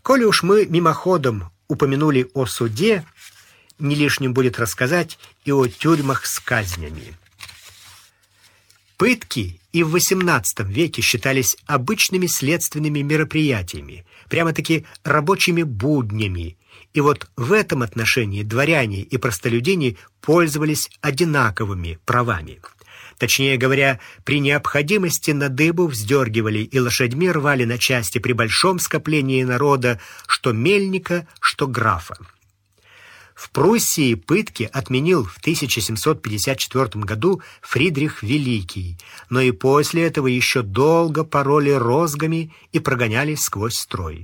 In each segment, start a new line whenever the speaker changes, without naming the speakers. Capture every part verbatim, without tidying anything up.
Коли уж мы мимоходом упомянули о суде, не лишним будет рассказать и о тюрьмах с казнями. Пытки и в восемнадцатом веке считались обычными следственными мероприятиями, прямо-таки рабочими буднями. И вот в этом отношении дворяне и простолюдины пользовались одинаковыми правами. Точнее говоря, при необходимости на дыбу вздергивали и лошадьми рвали на части при большом скоплении народа что мельника, что графа. В Пруссии пытки отменил в тысяча семьсот пятьдесят четвёртом году Фридрих Великий, но и после этого еще долго пороли розгами и прогоняли сквозь строй.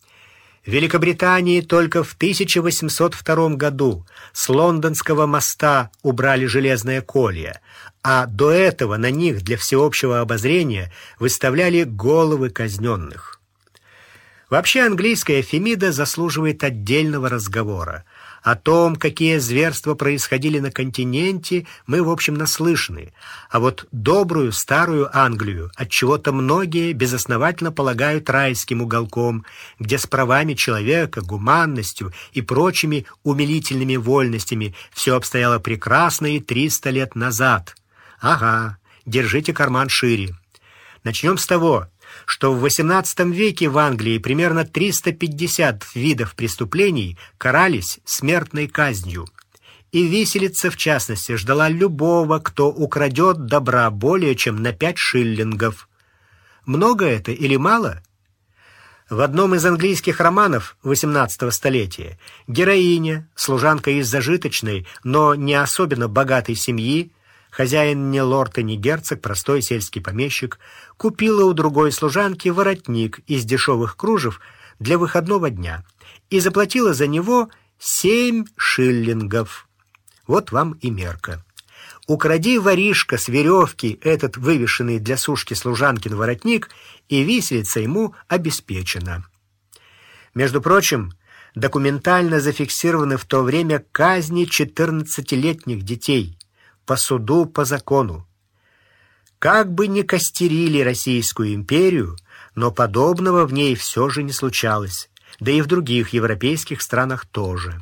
В Великобритании только в тысяча восемьсот втором году с Лондонского моста убрали железное колье, а до этого на них для всеобщего обозрения выставляли головы казненных. Вообще английская Фемида заслуживает отдельного разговора. О том, какие зверства происходили на континенте, мы, в общем, наслышаны. А вот добрую старую Англию отчего-то многие безосновательно полагают райским уголком, где с правами человека, гуманностью и прочими умилительными вольностями все обстояло прекрасно и триста лет назад. Ага, держите карман шире. Начнем с того, что в восемнадцатом веке в Англии примерно триста пятьдесят видов преступлений карались смертной казнью. И виселица, в частности, ждала любого, кто украдет добра более чем на пять шиллингов. Много это или мало? В одном из английских романов восемнадцатого столетия героиня, служанка из зажиточной, но не особенно богатой семьи, хозяин не лорд и не герцог, простой сельский помещик, купила у другой служанки воротник из дешевых кружев для выходного дня и заплатила за него семь шиллингов. Вот вам и мерка. Укради, воришка, с веревки этот вывешенный для сушки служанкин воротник, и виселица ему обеспечена. Между прочим, документально зафиксированы в то время казни четырнадцатилетних детей по суду, по закону. Как бы ни костерили Российскую империю, но подобного в ней все же не случалось, да и в других европейских странах тоже.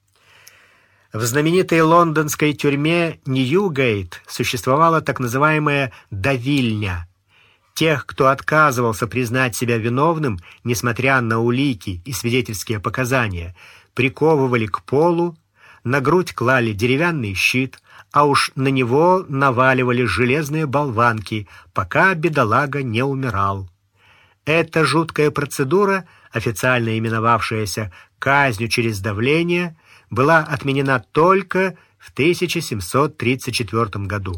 В знаменитой лондонской тюрьме Ньюгейт существовала так называемая давильня. Тех, кто отказывался признать себя виновным, несмотря на улики и свидетельские показания, приковывали к полу, на грудь клали деревянный щит, а уж на него наваливали железные болванки, пока бедолага не умирал. Эта жуткая процедура, официально именовавшаяся казнью через давление, была отменена только в тысяча семьсот тридцать четвёртом году.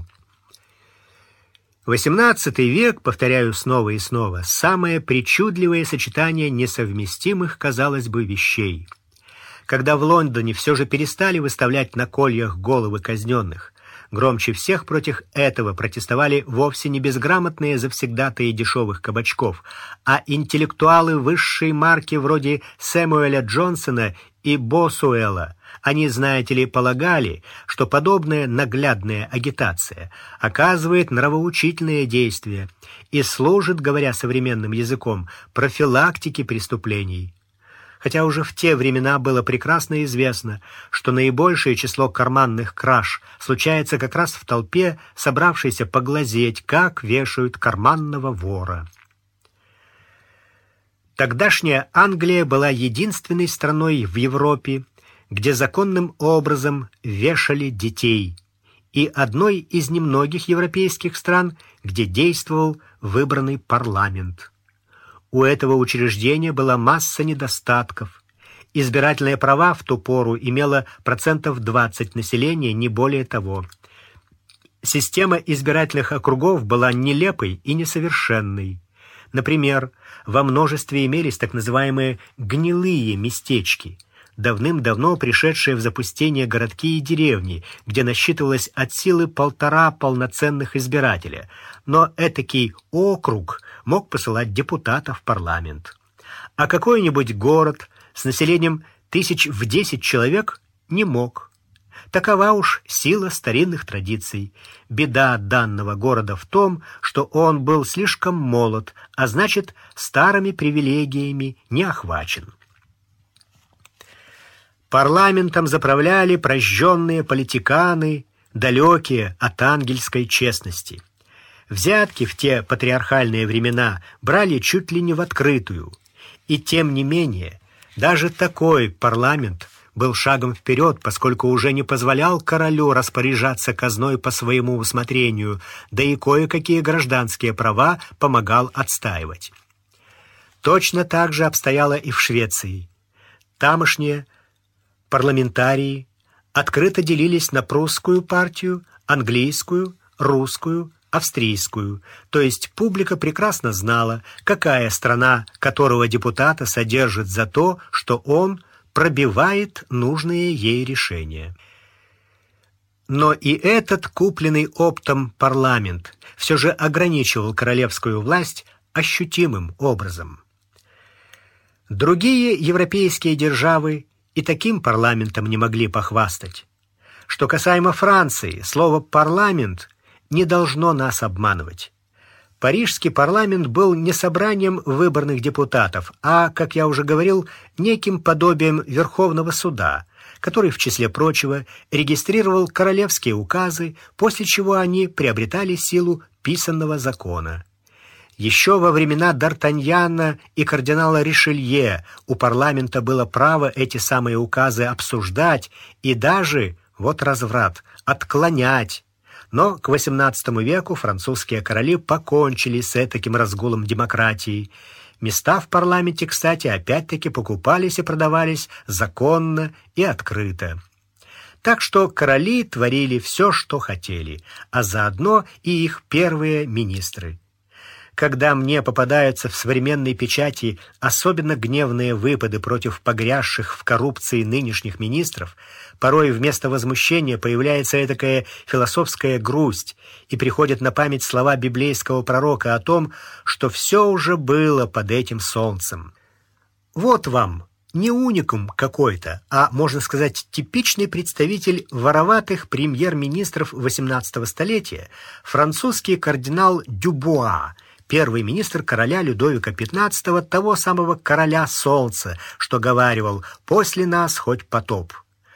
восемнадцатый век, повторяю снова и снова, самое причудливое сочетание несовместимых, казалось бы, вещей. Когда в Лондоне все же перестали выставлять на кольях головы казненных, громче всех против этого протестовали вовсе не безграмотные завсегдатаи дешевых кабачков, а интеллектуалы высшей марки вроде Сэмюэля Джонсона и Босуэлла. Они, знаете ли, полагали, что подобная наглядная агитация оказывает нравоучительное действие и служит, говоря современным языком, профилактике преступлений. Хотя уже в те времена было прекрасно известно, что наибольшее число карманных краж случается как раз в толпе, собравшейся поглазеть, как вешают карманного вора. Тогдашняя Англия была единственной страной в Европе, где законным образом вешали детей, и одной из немногих европейских стран, где действовал выбранный парламент. У этого учреждения была масса недостатков. Избирательные права в ту пору имело процентов двадцать населения, не более того. Система избирательных округов была нелепой и несовершенной. Например, во множестве имелись так называемые «гнилые местечки», давным-давно пришедшие в запустение городки и деревни, где насчитывалось от силы полтора полноценных избирателя, но этакий округ мог посылать депутатов в парламент. А какой-нибудь город с населением тысяч в десять человек не мог. Такова уж сила старинных традиций. Беда данного города в том, что он был слишком молод, а значит, старыми привилегиями не охвачен. Парламентом заправляли прожженные политиканы, далекие от ангельской честности. Взятки в те патриархальные времена брали чуть ли не в открытую. И тем не менее, даже такой парламент был шагом вперед, поскольку уже не позволял королю распоряжаться казной по своему усмотрению, да и кое-какие гражданские права помогал отстаивать. Точно так же обстояло и в Швеции. Тамошние парламентарии открыто делились на прусскую партию, английскую, русскую, австрийскую, то есть публика прекрасно знала, какая страна которого депутата содержит за то, что он пробивает нужные ей решения. Но и этот купленный оптом парламент все же ограничивал королевскую власть ощутимым образом. Другие европейские державы и таким парламентом не могли похвастать. Что касаемо Франции, слово «парламент» не должно нас обманывать. Парижский парламент был не собранием выборных депутатов, а, как я уже говорил, неким подобием Верховного суда, который, в числе прочего, регистрировал королевские указы, после чего они приобретали силу писанного закона. Еще во времена Д'Артаньяна и кардинала Ришелье у парламента было право эти самые указы обсуждать и даже, вот разврат, отклонять. Но к восемнадцатому веку французские короли покончили с этаким разгулом демократии. Места в парламенте, кстати, опять-таки покупались и продавались законно и открыто. Так что короли творили все, что хотели, а заодно и их первые министры. Когда мне попадаются в современной печати особенно гневные выпады против погрязших в коррупции нынешних министров, порой вместо возмущения появляется этакая философская грусть, и приходят на память слова библейского пророка о том, что все уже было под этим солнцем. Вот вам не уникум какой-то, а, можно сказать, типичный представитель вороватых премьер-министров восемнадцатого столетия, французский кардинал Дюбуа, первый министр короля Людовика пятнадцатого, того самого короля солнца, что говаривал: «После нас хоть потоп».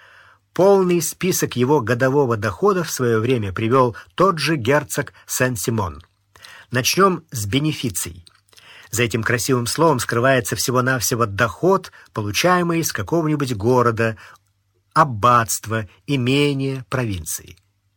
Полный список его годового дохода в свое время привел тот же герцог Сен-Симон. Начнем с бенефиций. За этим красивым словом скрывается всего-навсего доход, получаемый из какого-нибудь города, аббатства, имения, провинции.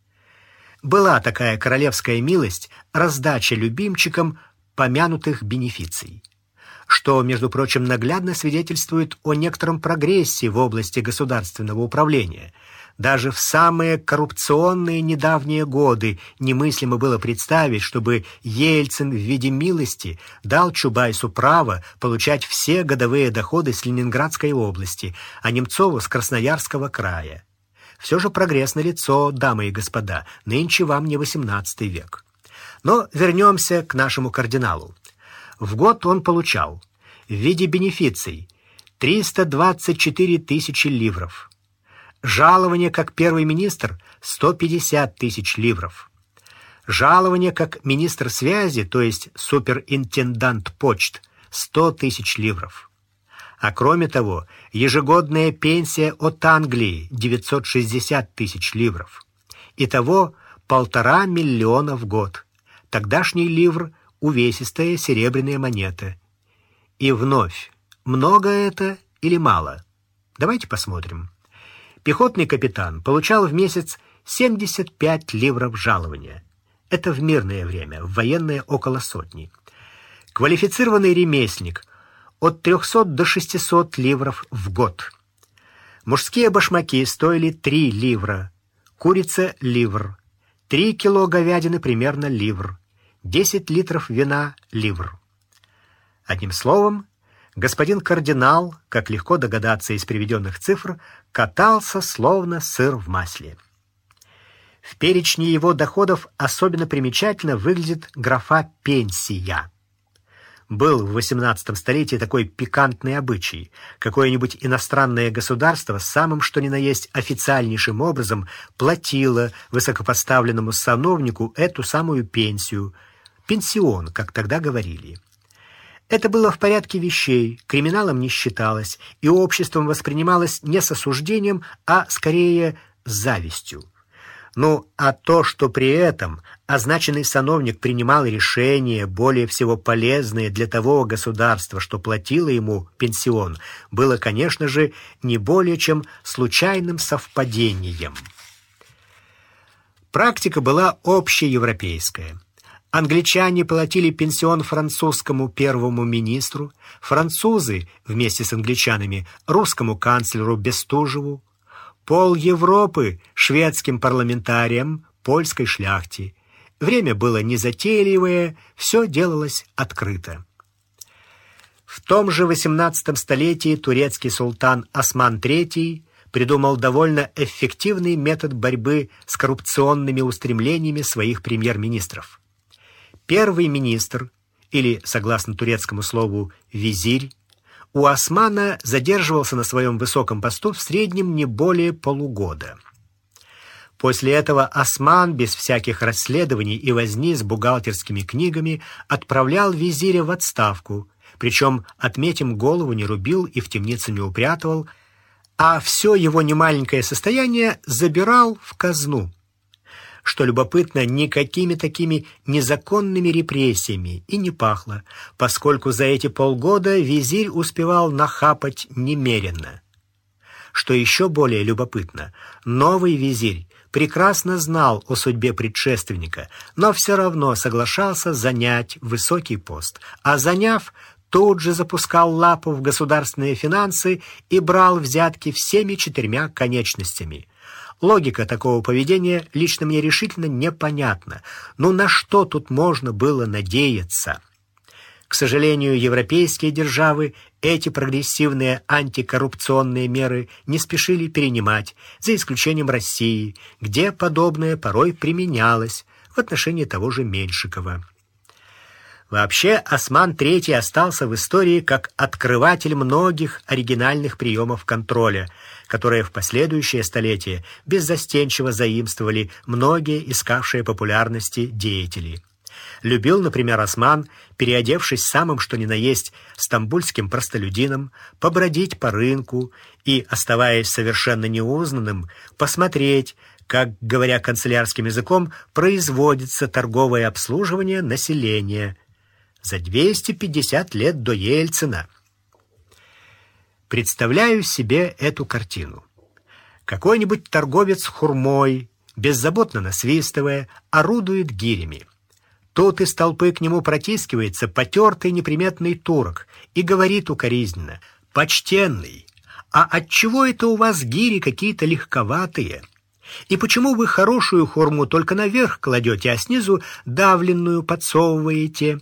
Была такая королевская милость — раздача любимчикам помянутых бенефиций, что, между прочим, наглядно свидетельствует о некотором прогрессе в области государственного управления. Даже в самые коррупционные недавние годы немыслимо было представить, чтобы Ельцин в виде милости дал Чубайсу право получать все годовые доходы с Ленинградской области, а Немцову с Красноярского края. Все же прогресс налицо, дамы и господа, нынче вам не восемнадцатый век. Но вернемся к нашему кардиналу. В год он получал в виде бенефиций триста двадцать четыре тысячи ливров, жалование как первый министр сто пятьдесят тысяч ливров, жалование как министр связи, то есть суперинтендант почт, сто тысяч ливров. А кроме того, ежегодная пенсия от Англии девятьсот шестьдесят тысяч ливров. Итого полтора миллиона в год. Тогдашний ливр — увесистая серебряная монета. И вновь, много это или мало? Давайте посмотрим. Пехотный капитан получал в месяц семьдесят пять ливров жалования. Это в мирное время, в военное около сотни. Квалифицированный ремесленник — от трехсот до шестисот ливров в год. Мужские башмаки стоили три ливра, курица — ливр, три кило говядины примерно ливр, десять литров вина — ливр. Одним словом, господин кардинал, как легко догадаться из приведенных цифр, катался словно сыр в масле. В перечне его доходов особенно примечательно выглядит графа «пенсия». Был в восемнадцатом столетии такой пикантный обычай. Какое-нибудь иностранное государство самым что ни на есть официальнейшим образом платило Это было в порядке вещей, криминалом не считалось и обществом воспринималось не с осуждением, а скорее с завистью. Ну, а то, что при этом означенный сановник принимал решения, более всего полезные для того государства, что платило ему пенсион, было, конечно же, не более чем случайным совпадением. Практика была общеевропейская. Англичане платили пенсион французскому первому министру, французы вместе с англичанами русскому канцлеру Бестужеву, пол Европы шведским парламентариям, польской шляхте. Время было незатейливое, все делалось открыто. В том же восемнадцатом столетии турецкий султан Осман третий придумал довольно эффективный метод борьбы с коррупционными устремлениями своих премьер-министров. Первый министр, или, согласно турецкому слову, визирь, у Османа задерживался на своем высоком посту в среднем не более полугода. После этого Осман без всяких расследований и возни с бухгалтерскими книгами отправлял визиря в отставку, причем, отметим, голову не рубил и в темницу не упрятывал, а все его немаленькое состояние забирал в казну. Что любопытно, никакими такими незаконными репрессиями и не пахло, поскольку за эти полгода визирь успевал нахапать немерено. Что еще более любопытно, новый визирь прекрасно знал о судьбе предшественника, но все равно соглашался занять высокий пост, а заняв, тут же запускал лапу в государственные финансы и брал взятки всеми четырьмя конечностями. Логика такого поведения лично мне решительно непонятна. Ну на что тут можно было надеяться? К сожалению, европейские державы эти прогрессивные антикоррупционные меры не спешили перенимать, за исключением России, где подобное порой применялось в отношении того же Меньшикова. Вообще, Осман третий остался в истории как открыватель многих оригинальных приемов контроля, которые в последующие столетия беззастенчиво заимствовали многие искавшие популярности деятели. Любил, например, Осман, переодевшись самым что ни на есть стамбульским простолюдином, побродить по рынку и, оставаясь совершенно неузнанным, посмотреть, как, говоря канцелярским языком, производится торговое обслуживание населения. За двести пятьдесят лет до Ельцина. Представляю себе эту картину. Какой-нибудь торговец хурмой, беззаботно насвистывая, орудует гирями. Тут из толпы к нему протискивается потертый неприметный турок и говорит укоризненно: «Почтенный, а отчего это у вас гири какие-то легковатые? И почему вы хорошую хурму только наверх кладете, а снизу давленную подсовываете?»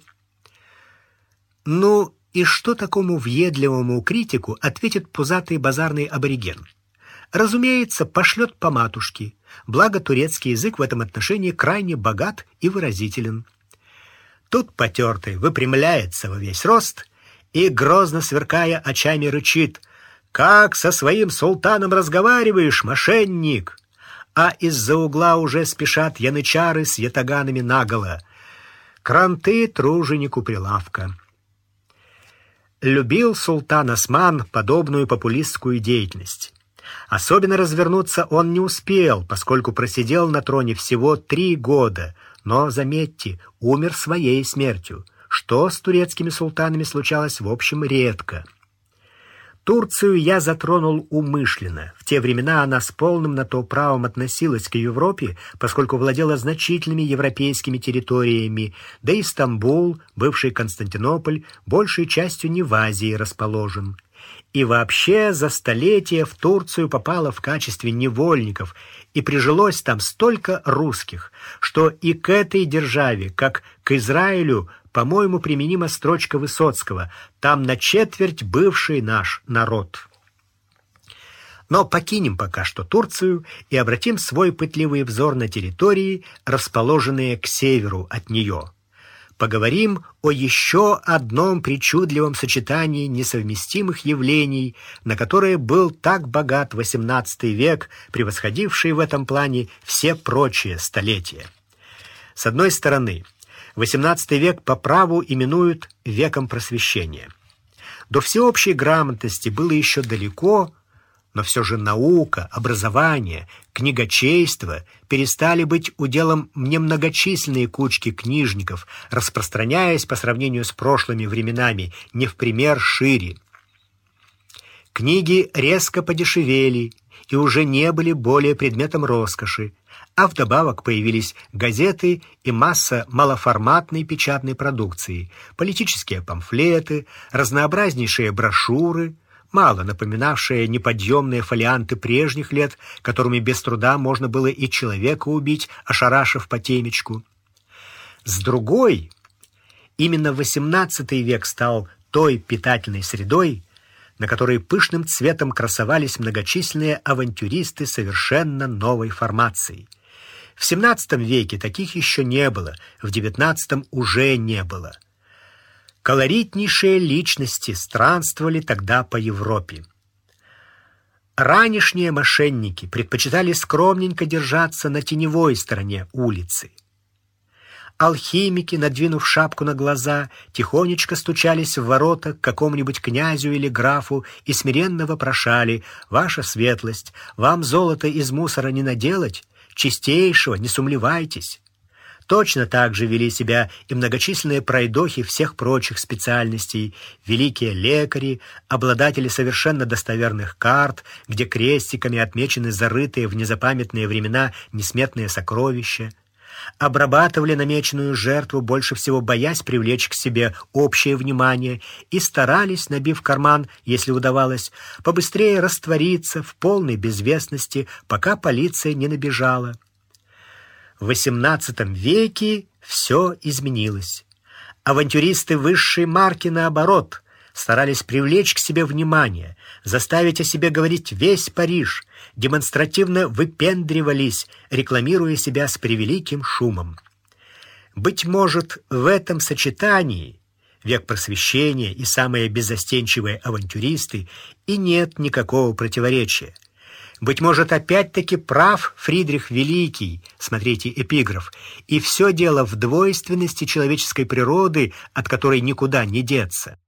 Ну, и что такому въедливому критику ответит пузатый базарный абориген? Разумеется, пошлет по матушке, благо турецкий язык в этом отношении крайне богат и выразителен. Тут потертый выпрямляется во весь рост и, грозно сверкая очами, рычит: «Как со своим султаном разговариваешь, мошенник!» А из-за угла уже спешат янычары с ятаганами наголо. Кранты труженику прилавка. Любил султан Осман подобную популистскую деятельность. Особенно развернуться он не успел, поскольку просидел на троне всего три года, но, заметьте, умер своей смертью, что с турецкими султанами случалось в общем редко. Турцию я затронул умышленно. В те времена она с полным на то правом относилась к Европе, поскольку владела значительными европейскими территориями, да и Стамбул, бывший Константинополь, большей частью не в Азии расположен. И вообще за столетия в Турцию попало в качестве невольников, и прижилось там столько русских, что и к этой державе, как к Израилю, по-моему, применима строчка Высоцкого: «Там на четверть бывший наш народ». Но покинем пока что Турцию и обратим свой пытливый взор на территории, расположенные к северу от нее. Поговорим о еще одном причудливом сочетании несовместимых явлений, на которое был так богат восемнадцатый век, превосходивший в этом плане все прочие столетия. С одной стороны, восемнадцатый век по праву именуют веком просвещения. До всеобщей грамотности было еще далеко, но все же наука, образование, книгочейство перестали быть уделом немногочисленной кучки книжников, распространяясь по сравнению с прошлыми временами не в пример шире. Книги резко подешевели и уже не были более предметом роскоши, а вдобавок появились газеты и масса малоформатной печатной продукции, политические памфлеты, разнообразнейшие брошюры, мало напоминавшие неподъемные фолианты прежних лет, которыми без труда можно было и человека убить, ошарашив по темечку. С другой, именно восемнадцатый век стал той питательной средой, на которой пышным цветом красовались многочисленные авантюристы совершенно новой формации. В семнадцатом веке таких еще не было, в девятнадцатом уже не было. Колоритнейшие личности странствовали тогда по Европе. Ранешние мошенники предпочитали скромненько держаться на теневой стороне улицы. Алхимики, надвинув шапку на глаза, тихонечко стучались в ворота к какому-нибудь князю или графу и смиренно вопрошали: «Ваша светлость, вам золото из мусора не наделать? Чистейшего, не сумлевайтесь». Точно так же вели себя и многочисленные пройдохи всех прочих специальностей, великие лекари, обладатели совершенно достоверных карт, где крестиками отмечены зарытые в незапамятные времена несметные сокровища. Обрабатывали намеченную жертву, больше всего боясь привлечь к себе общее внимание, и старались, набив карман, если удавалось, побыстрее раствориться в полной безвестности, пока полиция не набежала. В восемнадцатом веке все изменилось. Авантюристы высшей марки, наоборот, старались привлечь к себе внимание, заставить о себе говорить весь Париж, демонстративно выпендривались, рекламируя себя с превеликим шумом. Быть может, в этом сочетании век просвещения и самые беззастенчивые авантюристы и нет никакого противоречия. Быть может, опять-таки прав Фридрих Великий, смотрите эпиграф, и все дело в двойственности человеческой природы, от которой никуда не деться.